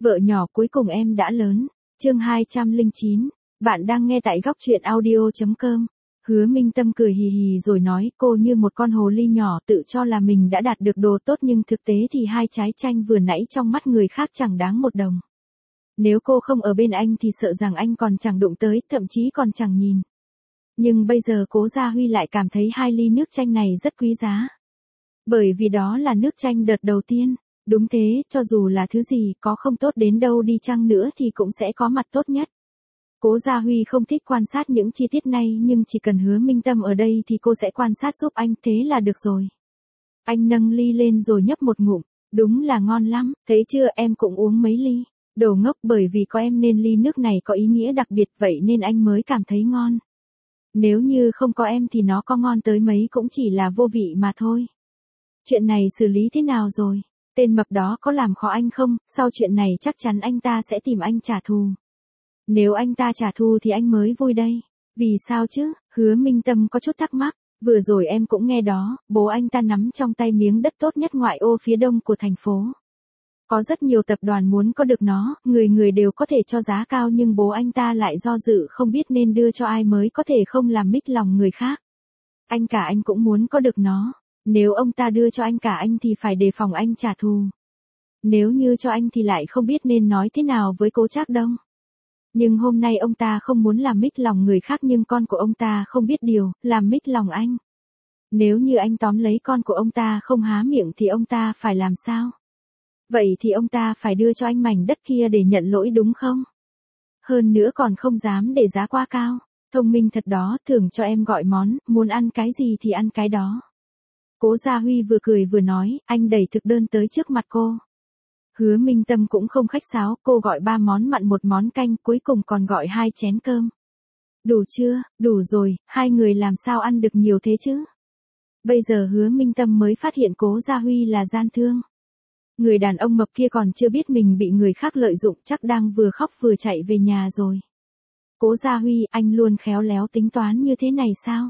Vợ nhỏ cuối cùng em đã lớn. Chương 209. Bạn đang nghe tại góc truyện audio.com. Hứa Minh Tâm cười hì hì rồi nói, cô như một con hồ ly nhỏ tự cho là mình đã đạt được đồ tốt, nhưng thực tế thì hai trái chanh vừa nãy trong mắt người khác chẳng đáng một đồng. Nếu cô không ở bên anh thì sợ rằng anh còn chẳng đụng tới, thậm chí còn chẳng nhìn. Nhưng bây giờ Cố Gia Huy lại cảm thấy hai ly nước chanh này rất quý giá. Bởi vì đó là nước chanh đợt đầu tiên. Đúng thế, cho dù là thứ gì có không tốt đến đâu đi chăng nữa thì cũng sẽ có mặt tốt nhất. Cố Gia Huy không thích quan sát những chi tiết này, nhưng chỉ cần Hứa Minh Tâm ở đây thì cô sẽ quan sát giúp anh, thế là được rồi. Anh nâng ly lên rồi nhấp một ngụm, đúng là ngon lắm, thấy chưa, em cũng uống mấy ly. Đồ ngốc, bởi vì có em nên ly nước này có ý nghĩa đặc biệt, vậy nên anh mới cảm thấy ngon. Nếu như không có em thì nó có ngon tới mấy cũng chỉ là vô vị mà thôi. Chuyện này xử lý thế nào rồi? Tên mập đó có làm khó anh không? Sau chuyện này chắc chắn anh ta sẽ tìm anh trả thù. Nếu anh ta trả thù thì anh mới vui đây. Vì sao chứ? Hứa Minh Tâm có chút thắc mắc. Vừa rồi em cũng nghe đó, bố anh ta nắm trong tay miếng đất tốt nhất ngoại ô phía đông của thành phố. Có rất nhiều tập đoàn muốn có được nó, người người đều có thể cho giá cao, nhưng bố anh ta lại do dự không biết nên đưa cho ai mới có thể không làm mích lòng người khác. Anh cả anh cũng muốn có được nó. Nếu ông ta đưa cho anh cả anh thì phải đề phòng anh trả thù. Nếu như cho anh thì lại không biết nên nói thế nào với Cố Trác Đông. Nhưng hôm nay ông ta không muốn làm mích lòng người khác, nhưng con của ông ta không biết điều, làm mích lòng anh. Nếu như anh tóm lấy con của ông ta không há miệng thì ông ta phải làm sao? Vậy thì ông ta phải đưa cho anh mảnh đất kia để nhận lỗi đúng không? Hơn nữa còn không dám để giá quá cao. Thông minh thật đó, thưởng cho em gọi món, muốn ăn cái gì thì ăn cái đó. Cố Gia Huy vừa cười vừa nói, anh đẩy thực đơn tới trước mặt cô. Hứa Minh Tâm cũng không khách sáo, cô gọi 3 món mặn 1 món canh, cuối cùng còn gọi 2 chén cơm. Đủ chưa? Đủ rồi, hai người làm sao ăn được nhiều thế chứ? Bây giờ Hứa Minh Tâm mới phát hiện Cố Gia Huy là gian thương. Người đàn ông mập kia còn chưa biết mình bị người khác lợi dụng, chắc đang vừa khóc vừa chạy về nhà rồi. Cố Gia Huy, anh luôn khéo léo tính toán như thế này sao?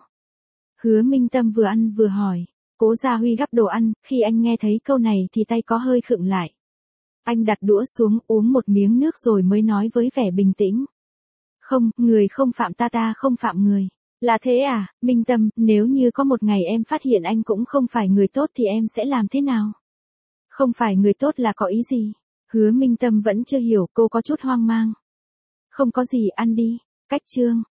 Hứa Minh Tâm vừa ăn vừa hỏi. Cố Gia Huy gắp đồ ăn, khi anh nghe thấy câu này thì tay có hơi khựng lại. Anh đặt đũa xuống, uống một miếng nước rồi mới nói với vẻ bình tĩnh. Không, người không phạm ta, ta không phạm người. Là thế à, Minh Tâm, nếu như có một ngày em phát hiện anh cũng không phải người tốt thì em sẽ làm thế nào? Không phải người tốt là có ý gì? Hứa Minh Tâm vẫn chưa hiểu, cô có chút hoang mang. Không có gì, ăn đi. Cách chương.